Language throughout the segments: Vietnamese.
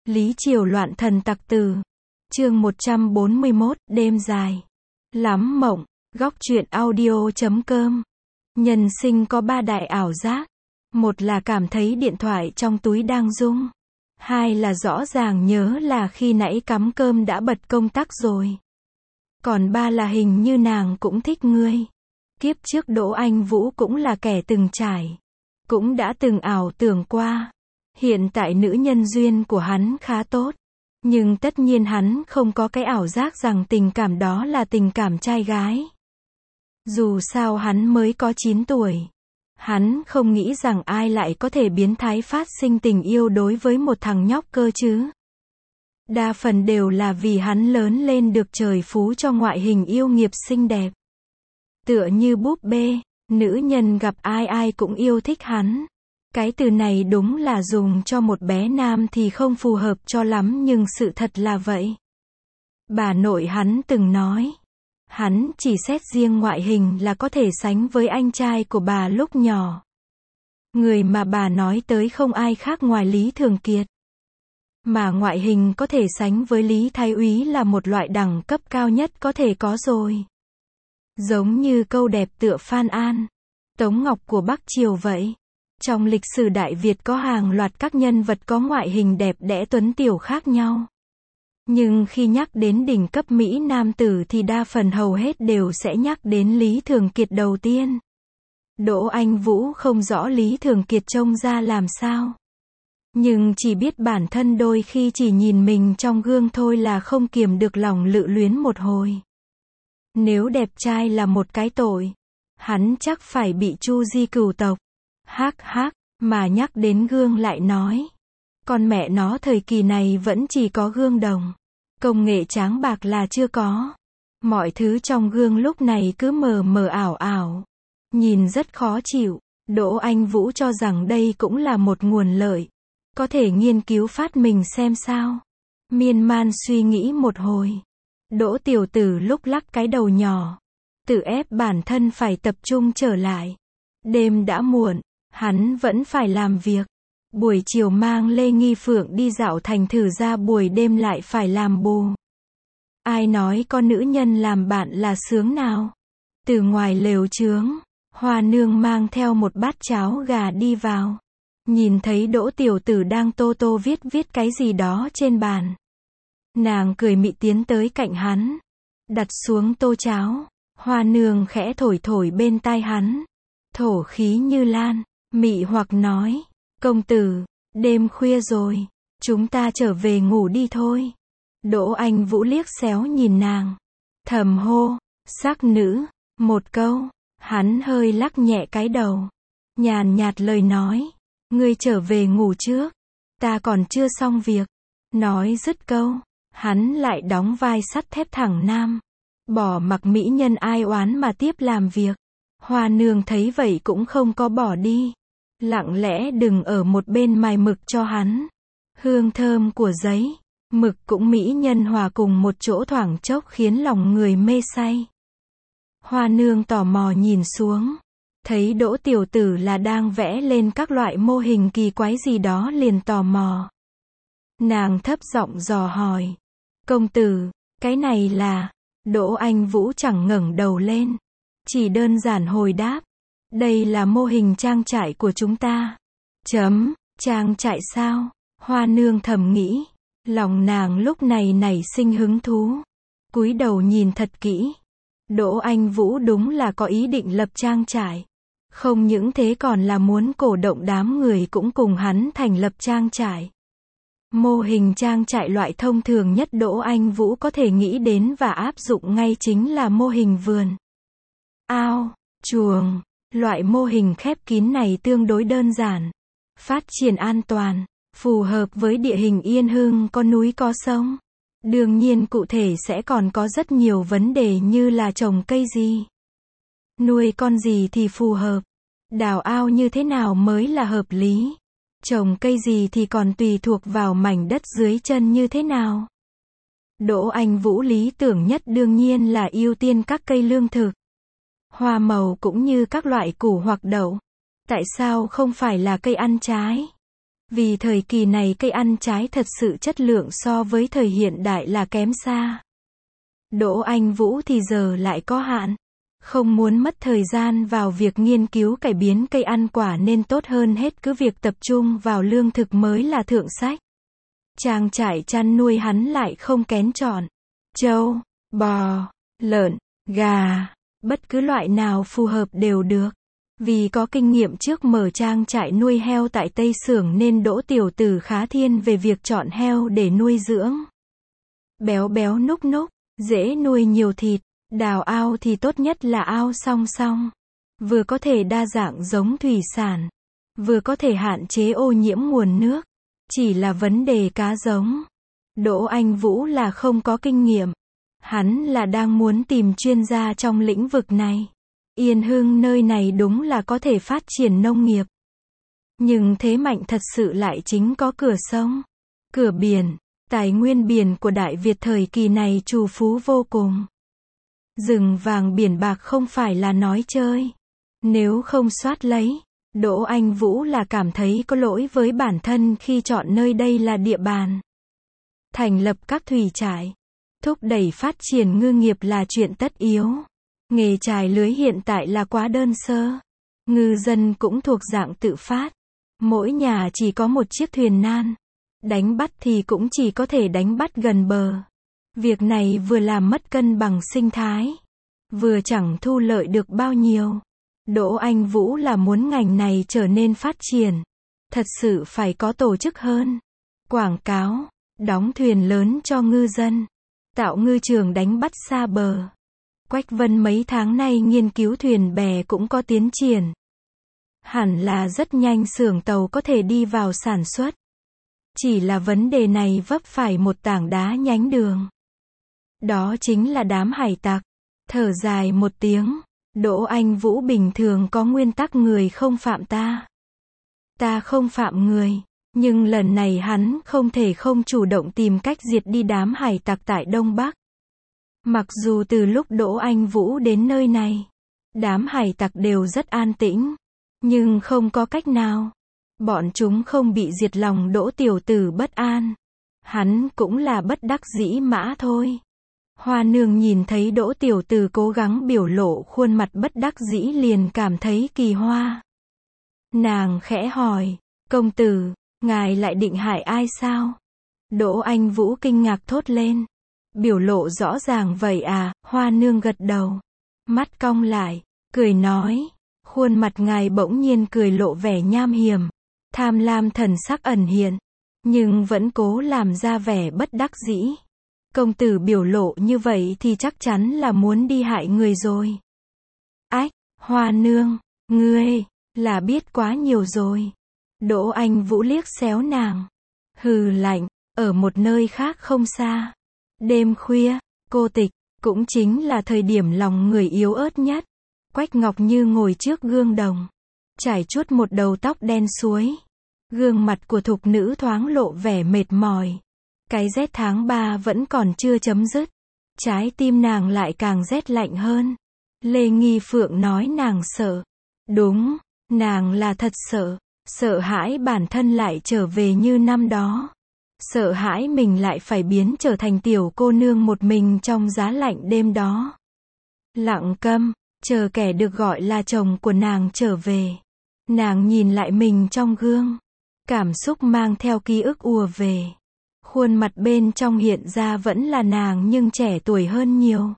Lý Triều loạn thần tặc tử. Chương 141, đêm dài. Lắm mộng, góc truyện audio.com. Nhân sinh có ba đại ảo giác. Một là cảm thấy điện thoại trong túi đang rung. Hai là rõ ràng nhớ là khi nãy cắm cơm đã bật công tắc rồi. Còn ba là hình như nàng cũng thích ngươi. Kiếp trước Đỗ Anh Vũ cũng là kẻ từng trải. Cũng đã từng ảo tưởng qua. Hiện tại nữ nhân duyên của hắn khá tốt. Nhưng tất nhiên hắn không có cái ảo giác rằng tình cảm đó là tình cảm trai gái. Dù sao hắn mới có 9 tuổi. Hắn không nghĩ rằng ai lại có thể biến thái phát sinh tình yêu đối với một thằng nhóc cơ chứ. Đa phần đều là vì hắn lớn lên được trời phú cho ngoại hình yêu nghiệt xinh đẹp. Tựa như búp bê, nữ nhân gặp ai ai cũng yêu thích hắn. Cái từ này đúng là dùng cho một bé nam thì không phù hợp cho lắm nhưng sự thật là vậy. Bà nội hắn từng nói. Hắn chỉ xét riêng ngoại hình là có thể sánh với anh trai của bà lúc nhỏ. Người mà bà nói tới không ai khác ngoài Lý Thường Kiệt. Mà ngoại hình có thể sánh với Lý Thái Úy là một loại đẳng cấp cao nhất có thể có rồi. Giống như câu đẹp tựa Phan An, Tống Ngọc của Bắc Triều vậy. Trong lịch sử Đại Việt có hàng loạt các nhân vật có ngoại hình đẹp đẽ tuấn tiểu khác nhau. Nhưng khi nhắc đến đỉnh cấp Mỹ nam tử thì đa phần hầu hết đều sẽ nhắc đến Lý Thường Kiệt đầu tiên. Đỗ Anh Vũ không rõ Lý Thường Kiệt trông ra làm sao. Nhưng chỉ biết bản thân đôi khi chỉ nhìn mình trong gương thôi là không kiềm được lòng lự luyến một hồi. Nếu đẹp trai là một cái tội, hắn chắc phải bị chu di cửu tộc. Hắc hắc, mà nhắc đến gương lại nói. Con mẹ nó thời kỳ này vẫn chỉ có gương đồng. Công nghệ tráng bạc là chưa có. Mọi thứ trong gương lúc này cứ mờ mờ ảo ảo. Nhìn rất khó chịu. Đỗ Anh Vũ cho rằng đây cũng là một nguồn lợi. Có thể nghiên cứu phát minh xem sao. Miên man suy nghĩ một hồi. Đỗ tiểu tử lúc lắc cái đầu nhỏ. Tự ép bản thân phải tập trung trở lại. Đêm đã muộn. Hắn vẫn phải làm việc. Buổi chiều mang Lê Nghi Phượng đi dạo thành thử ra buổi đêm lại phải làm bù. Ai nói con nữ nhân làm bạn là sướng nào? Từ ngoài lều chướng, Hoa Nương mang theo một bát cháo gà đi vào. Nhìn thấy Đỗ tiểu tử đang tô tô viết cái gì đó trên bàn. Nàng cười mị tiến tới cạnh hắn. Đặt xuống tô cháo. Hoa Nương khẽ thổi thổi bên tai hắn. Thổ khí như lan. Mị hoặc nói, công tử, đêm khuya rồi, chúng ta trở về ngủ đi thôi. Đỗ Anh Vũ liếc xéo nhìn nàng, thầm hô, sắc nữ, một câu, hắn hơi lắc nhẹ cái đầu, nhàn nhạt lời nói, ngươi trở về ngủ trước, ta còn chưa xong việc. Nói dứt câu, hắn lại đóng vai sắt thép thẳng nam, bỏ mặc mỹ nhân ai oán mà tiếp làm việc. Hoa Nương thấy vậy cũng không có bỏ đi. Lặng lẽ đừng ở một bên mài mực cho hắn. Hương thơm của giấy, mực cũng mỹ nhân hòa cùng một chỗ thoảng chốc khiến lòng người mê say. Hoa Nương tò mò nhìn xuống. Thấy Đỗ tiểu tử là đang vẽ lên các loại mô hình kỳ quái gì đó liền tò mò. Nàng thấp giọng dò hỏi. Công tử, cái này là... Đỗ Anh Vũ chẳng ngẩng đầu lên. Chỉ đơn giản hồi đáp. Đây là mô hình trang trại của chúng ta. Trang trại sao? Hoa Nương thầm nghĩ. Lòng nàng lúc này nảy sinh hứng thú. Cúi đầu nhìn thật kỹ. Đỗ Anh Vũ đúng là có ý định lập trang trại. Không những thế còn là muốn cổ động đám người cũng cùng hắn thành lập trang trại. Mô hình trang trại loại thông thường nhất Đỗ Anh Vũ có thể nghĩ đến và áp dụng ngay chính là mô hình vườn. Ao, chuồng. Loại mô hình khép kín này tương đối đơn giản, phát triển an toàn, phù hợp với địa hình Yên Hưng có núi có sông. Đương nhiên cụ thể sẽ còn có rất nhiều vấn đề như là trồng cây gì, nuôi con gì thì phù hợp, đào ao như thế nào mới là hợp lý, trồng cây gì thì còn tùy thuộc vào mảnh đất dưới chân như thế nào. Đỗ Anh Vũ lý tưởng nhất đương nhiên là ưu tiên các cây lương thực. Hoa màu cũng như các loại củ hoặc đậu. Tại sao không phải là cây ăn trái? Vì thời kỳ này cây ăn trái thật sự chất lượng so với thời hiện đại là kém xa. Đỗ Anh Vũ thì giờ lại có hạn. Không muốn mất thời gian vào việc nghiên cứu cải biến cây ăn quả nên tốt hơn hết cứ việc tập trung vào lương thực mới là thượng sách. Trang trại chăn nuôi hắn lại không kén chọn. Trâu, bò, lợn, gà, bất cứ loại nào phù hợp đều được. Vì có kinh nghiệm trước mở trang trại nuôi heo tại Tây Xưởng nên Đỗ tiểu tử khá thiên về việc chọn heo để nuôi dưỡng. Béo béo núc núc, dễ nuôi nhiều thịt, đào ao thì tốt nhất là ao song song. Vừa có thể đa dạng giống thủy sản, vừa có thể hạn chế ô nhiễm nguồn nước. Chỉ là vấn đề cá giống. Đỗ Anh Vũ là không có kinh nghiệm. Hắn là đang muốn tìm chuyên gia trong lĩnh vực này. Yên Hưng nơi này đúng là có thể phát triển nông nghiệp. Nhưng thế mạnh thật sự lại chính có cửa sông, cửa biển. Tài nguyên biển của Đại Việt thời kỳ này trù phú vô cùng. Rừng vàng biển bạc không phải là nói chơi. Nếu không soát lấy, Đỗ Anh Vũ là cảm thấy có lỗi với bản thân khi chọn nơi đây là địa bàn. Thành lập các thủy trại, thúc đẩy phát triển ngư nghiệp là chuyện tất yếu. Nghề chài lưới hiện tại là quá đơn sơ. Ngư dân cũng thuộc dạng tự phát. Mỗi nhà chỉ có một chiếc thuyền nan. Đánh bắt thì cũng chỉ có thể đánh bắt gần bờ. Việc này vừa làm mất cân bằng sinh thái, vừa chẳng thu lợi được bao nhiêu. Đỗ Anh Vũ là muốn ngành này trở nên phát triển. Thật sự phải có tổ chức hơn. Quảng cáo, đóng thuyền lớn cho ngư dân, tạo ngư trường đánh bắt xa bờ. Quách Vân mấy tháng nay nghiên cứu thuyền bè cũng có tiến triển. Hẳn là rất nhanh xưởng tàu có thể đi vào sản xuất. Chỉ là vấn đề này vấp phải một tảng đá nhánh đường. Đó chính là đám hải tặc. Thở dài một tiếng, Đỗ Anh Vũ bình thường có nguyên tắc người không phạm ta. Ta không phạm người. Nhưng lần này hắn không thể không chủ động tìm cách diệt đi đám hải tặc tại Đông Bắc. Mặc dù từ lúc Đỗ Anh Vũ đến nơi này, đám hải tặc đều rất an tĩnh. Nhưng không có cách nào. Bọn chúng không bị diệt lòng Đỗ tiểu tử bất an. Hắn cũng là bất đắc dĩ mã thôi. Hoa Nương nhìn thấy Đỗ tiểu tử cố gắng biểu lộ khuôn mặt bất đắc dĩ liền cảm thấy kỳ hoa. Nàng khẽ hỏi, công tử, ngài lại định hại ai sao? Đỗ Anh Vũ kinh ngạc thốt lên. Biểu lộ rõ ràng vậy à? Hoa Nương gật đầu. Mắt cong lại, cười nói. Khuôn mặt ngài bỗng nhiên cười lộ vẻ nham hiểm. Tham lam thần sắc ẩn hiện. Nhưng vẫn cố làm ra vẻ bất đắc dĩ. Công tử biểu lộ như vậy thì chắc chắn là muốn đi hại người rồi. Ách, Hoa Nương, ngươi, là biết quá nhiều rồi. Đỗ Anh Vũ liếc xéo nàng. Hừ lạnh, ở một nơi khác không xa. Đêm khuya, cô tịch, cũng chính là thời điểm lòng người yếu ớt nhất. Quách Ngọc Như ngồi trước gương đồng, trải chuốt một đầu tóc đen suối. Gương mặt của thục nữ thoáng lộ vẻ mệt mỏi. Cái rét tháng 3 vẫn còn chưa chấm dứt. Trái tim nàng lại càng rét lạnh hơn. Lê Nghi Phượng nói nàng sợ. Đúng, nàng là thật sợ. Sợ hãi bản thân lại trở về như năm đó. Sợ hãi mình lại phải biến trở thành tiểu cô nương một mình trong giá lạnh đêm đó. Lặng câm, chờ kẻ được gọi là chồng của nàng trở về. Nàng nhìn lại mình trong gương. Cảm xúc mang theo ký ức ùa về. Khuôn mặt bên trong hiện ra vẫn là nàng nhưng trẻ tuổi hơn nhiều.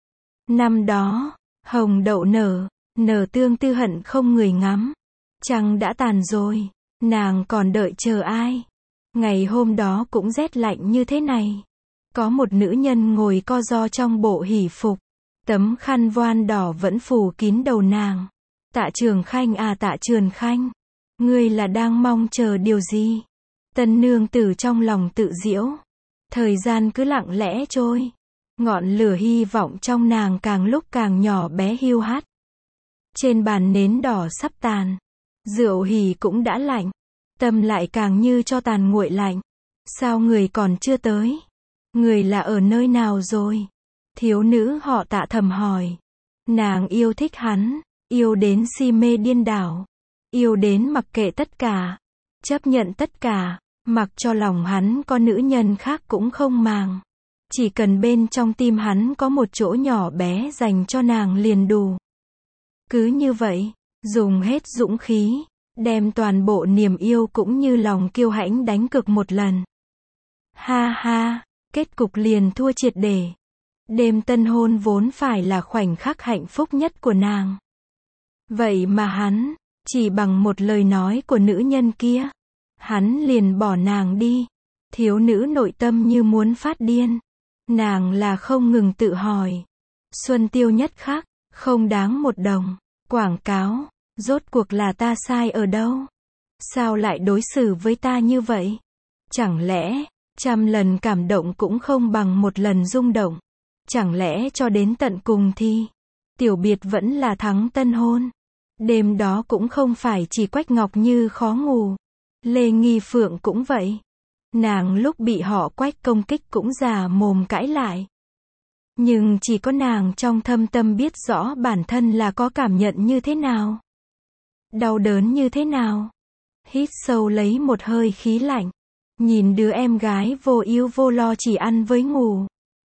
Năm đó, hồng đậu nở, nở tương tư hận không người ngắm. Trăng đã tàn rồi, nàng còn đợi chờ ai? Ngày hôm đó cũng rét lạnh như thế này. Có một nữ nhân ngồi co ro trong bộ hỷ phục. Tấm khăn voan đỏ vẫn phủ kín đầu nàng. Tạ Trường Khanh à Tạ Trường Khanh, ngươi là đang mong chờ điều gì? Tân nương tử trong lòng tự giễu. Thời gian cứ lặng lẽ trôi. Ngọn lửa hy vọng trong nàng càng lúc càng nhỏ bé hiu hắt. Trên bàn nến đỏ sắp tàn. Rượu hỉ cũng đã lạnh. Tâm lại càng như cho tàn nguội lạnh. Sao người còn chưa tới? Người là ở nơi nào rồi? Thiếu nữ họ Tạ thầm hỏi. Nàng yêu thích hắn. Yêu đến si mê điên đảo. Yêu đến mặc kệ tất cả. Chấp nhận tất cả, mặc cho lòng hắn có nữ nhân khác cũng không màng. Chỉ cần bên trong tim hắn có một chỗ nhỏ bé dành cho nàng liền đủ. Cứ như vậy, dùng hết dũng khí, đem toàn bộ niềm yêu cũng như lòng kiêu hãnh đánh cược một lần. Ha ha, kết cục liền thua triệt để. Đêm tân hôn vốn phải là khoảnh khắc hạnh phúc nhất của nàng. Vậy mà hắn, chỉ bằng một lời nói của nữ nhân kia, hắn liền bỏ nàng đi. Thiếu nữ nội tâm như muốn phát điên. Nàng là không ngừng tự hỏi. Xuân tiêu nhất khắc, không đáng một đồng. Quảng cáo, rốt cuộc là ta sai ở đâu? Sao lại đối xử với ta như vậy? Chẳng lẽ, 100 lần cảm động cũng không bằng một lần rung động? Chẳng lẽ cho đến tận cùng thì, tiểu biệt vẫn là thắng tân hôn? Đêm đó cũng không phải chỉ Quách Ngọc Như khó ngủ. Lê Nghi Phượng cũng vậy. Nàng lúc bị họ Quách công kích cũng già mồm cãi lại. Nhưng chỉ có nàng trong thâm tâm biết rõ bản thân là có cảm nhận như thế nào. Đau đớn như thế nào. Hít sâu lấy một hơi khí lạnh. Nhìn đứa em gái vô ưu vô lo chỉ ăn với ngủ.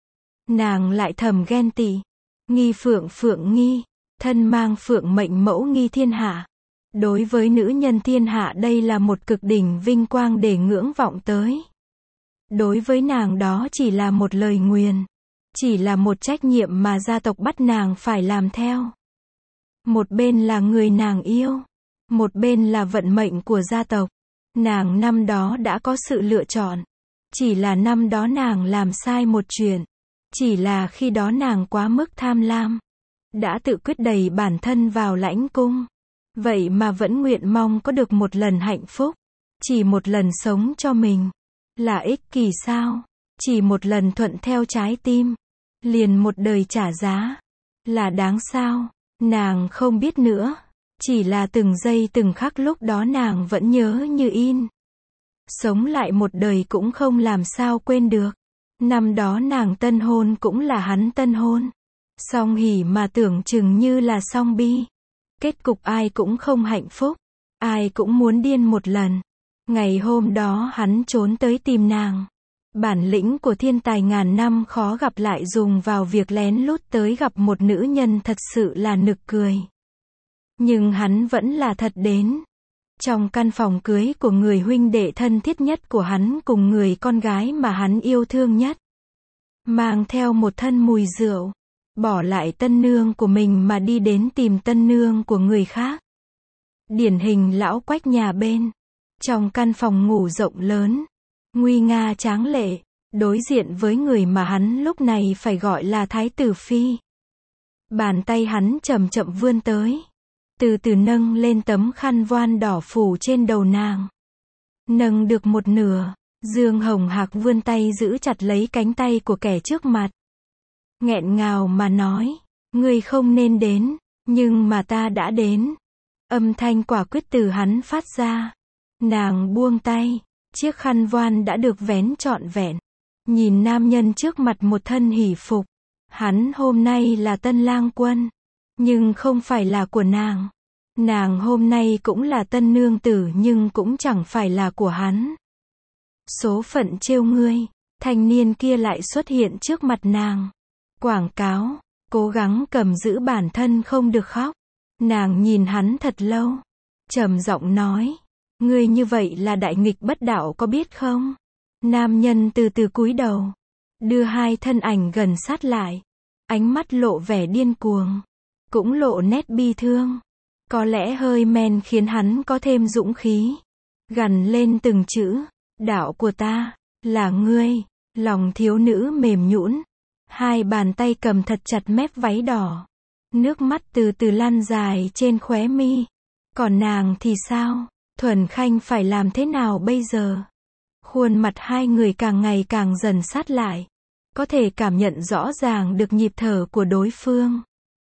Nàng lại thầm ghen tị. Nghi Phượng Phượng Nghi, thân mang phượng mệnh mẫu nghi thiên hạ. Đối với nữ nhân thiên hạ đây là một cực đỉnh vinh quang để ngưỡng vọng tới. Đối với nàng đó chỉ là một lời nguyền. Chỉ là một trách nhiệm mà gia tộc bắt nàng phải làm theo. Một bên là người nàng yêu. Một bên là vận mệnh của gia tộc. Nàng năm đó đã có sự lựa chọn. Chỉ là năm đó nàng làm sai một chuyện. Chỉ là khi đó nàng quá mức tham lam. Đã tự quyết đẩy bản thân vào lãnh cung. Vậy mà vẫn nguyện mong có được một lần hạnh phúc. Chỉ một lần sống cho mình. Là ích kỷ sao? Chỉ một lần thuận theo trái tim. Liền một đời trả giá. Là đáng sao? Nàng không biết nữa. Chỉ là từng giây từng khắc lúc đó nàng vẫn nhớ như in. Sống lại một đời cũng không làm sao quên được. Năm đó nàng tân hôn cũng là hắn tân hôn. Song hỉ mà tưởng chừng như là song bi. Kết cục ai cũng không hạnh phúc. Ai cũng muốn điên một lần. Ngày hôm đó hắn trốn tới tìm nàng. Bản lĩnh của thiên tài ngàn năm khó gặp lại dùng vào việc lén lút tới gặp một nữ nhân thật sự là nực cười. Nhưng hắn vẫn là thật đến. Trong căn phòng cưới của người huynh đệ thân thiết nhất của hắn cùng người con gái mà hắn yêu thương nhất. Mang theo một thân mùi rượu. Bỏ lại tân nương của mình mà đi đến tìm tân nương của người khác. Điển hình lão Quách nhà bên. Trong căn phòng ngủ rộng lớn. Nguy nga tráng lệ. Đối diện với người mà hắn lúc này phải gọi là Thái tử Phi. Bàn tay hắn chậm chậm vươn tới. Từ từ nâng lên tấm khăn voan đỏ phủ trên đầu nàng. Nâng được một nửa. Dương Hồng Hạc vươn tay giữ chặt lấy cánh tay của kẻ trước mặt. Nghẹn ngào mà nói. Ngươi không nên đến. Nhưng mà ta đã đến. Âm thanh quả quyết từ hắn phát ra. Nàng buông tay. Chiếc khăn voan đã được vén trọn vẹn. Nhìn nam nhân trước mặt một thân hỷ phục. Hắn hôm nay là tân lang quân. Nhưng không phải là của nàng. Nàng hôm nay cũng là tân nương tử nhưng cũng chẳng phải là của hắn. Số phận trêu ngươi. Thanh niên kia lại xuất hiện trước mặt nàng. Quảng cáo. Cố gắng cầm giữ bản thân không được khóc. Nàng nhìn hắn thật lâu. Trầm giọng nói. Ngươi như vậy là đại nghịch bất đạo có biết không? Nam nhân từ từ cúi đầu. Đưa hai thân ảnh gần sát lại. Ánh mắt lộ vẻ điên cuồng. Cũng lộ nét bi thương. Có lẽ hơi men khiến hắn có thêm dũng khí. Gằn lên từng chữ. Đạo của ta. Là ngươi. Lòng thiếu nữ mềm nhũn. Hai bàn tay cầm thật chặt mép váy đỏ. Nước mắt từ từ lan dài trên khóe mi. Còn nàng thì sao? Thuần Khanh phải làm thế nào bây giờ? Khuôn mặt hai người càng ngày càng dần sát lại. Có thể cảm nhận rõ ràng được nhịp thở của đối phương.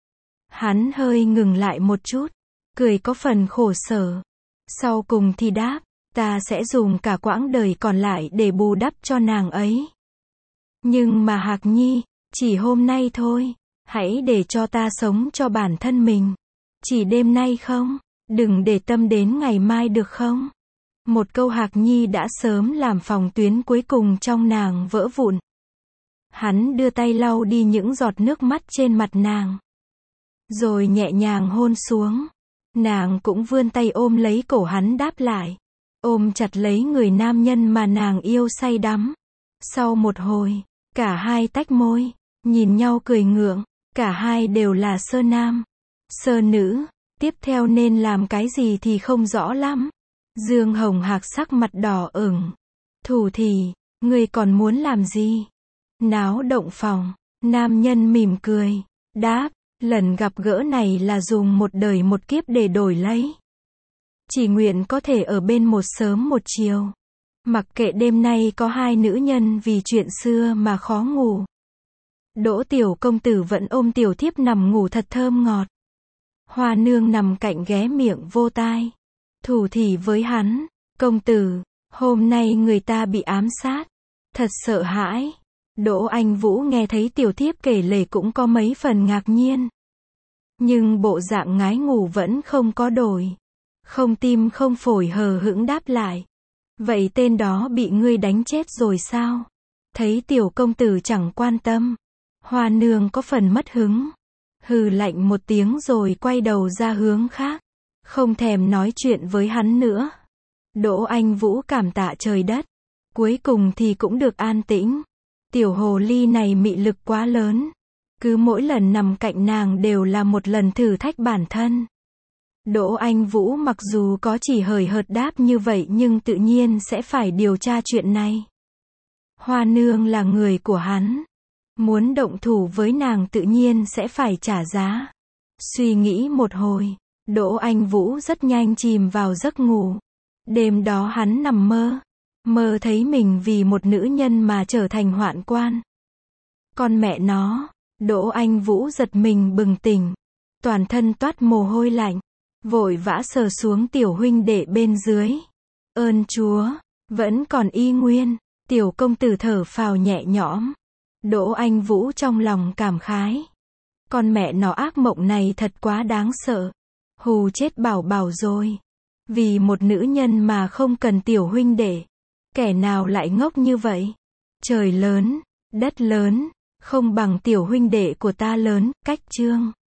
Hắn hơi ngừng lại một chút. Cười có phần khổ sở. Sau cùng thì đáp. Ta sẽ dùng cả quãng đời còn lại để bù đắp cho nàng ấy. Nhưng mà Hạc Nhi, chỉ hôm nay thôi. Hãy để cho ta sống cho bản thân mình. Chỉ đêm nay không? Đừng để tâm đến ngày mai được không? Một câu Hạc Nhi đã sớm làm phòng tuyến cuối cùng trong nàng vỡ vụn. Hắn đưa tay lau đi những giọt nước mắt trên mặt nàng. Rồi nhẹ nhàng hôn xuống. Nàng cũng vươn tay ôm lấy cổ hắn đáp lại. Ôm chặt lấy người nam nhân mà nàng yêu say đắm. Sau một hồi, cả hai tách môi, nhìn nhau cười ngượng. Cả hai đều là sơ nam, sơ nữ. Tiếp theo nên làm cái gì thì không rõ lắm. Dương Hồng Hạc sắc mặt đỏ ửng. Thủ thì, ngươi còn muốn làm gì? Náo động phòng. Nam nhân mỉm cười, đáp, lần gặp gỡ này là dùng một đời một kiếp để đổi lấy. Chỉ nguyện có thể ở bên một sớm một chiều. Mặc kệ đêm nay có hai nữ nhân vì chuyện xưa mà khó ngủ. Đỗ tiểu công tử vẫn ôm tiểu thiếp nằm ngủ thật thơm ngọt. Hoa nương nằm cạnh ghé miệng vô tai. Thủ thỉ với hắn, công tử, hôm nay người ta bị ám sát. Thật sợ hãi. Đỗ Anh Vũ nghe thấy tiểu thiếp kể lể cũng có mấy phần ngạc nhiên. Nhưng bộ dạng ngái ngủ vẫn không có đổi. Không tim không phổi hờ hững đáp lại. Vậy tên đó bị ngươi đánh chết rồi sao? Thấy tiểu công tử chẳng quan tâm. Hoa nương có phần mất hứng. Hừ lạnh một tiếng rồi quay đầu ra hướng khác. Không thèm nói chuyện với hắn nữa. Đỗ Anh Vũ cảm tạ trời đất. Cuối cùng thì cũng được an tĩnh. Tiểu hồ ly này mị lực quá lớn. Cứ mỗi lần nằm cạnh nàng đều là một lần thử thách bản thân. Đỗ Anh Vũ mặc dù có chỉ hời hợt đáp như vậy nhưng tự nhiên sẽ phải điều tra chuyện này. Hoa nương là người của hắn. Muốn động thủ với nàng tự nhiên sẽ phải trả giá. Suy nghĩ một hồi, Đỗ Anh Vũ rất nhanh chìm vào giấc ngủ. Đêm đó hắn nằm mơ. Mơ thấy mình vì một nữ nhân mà trở thành hoạn quan. Con mẹ nó, Đỗ Anh Vũ giật mình bừng tỉnh. Toàn thân toát mồ hôi lạnh. Vội vã sờ xuống tiểu huynh đệ bên dưới. Ơn Chúa, vẫn còn y nguyên. Tiểu công tử thở phào nhẹ nhõm. Đỗ Anh Vũ trong lòng cảm khái. Con mẹ nó ác mộng này thật quá đáng sợ. Hù chết bảo bảo rồi. Vì một nữ nhân mà không cần tiểu huynh đệ. Kẻ nào lại ngốc như vậy? Trời lớn, đất lớn, không bằng tiểu huynh đệ của ta lớn, cách chương.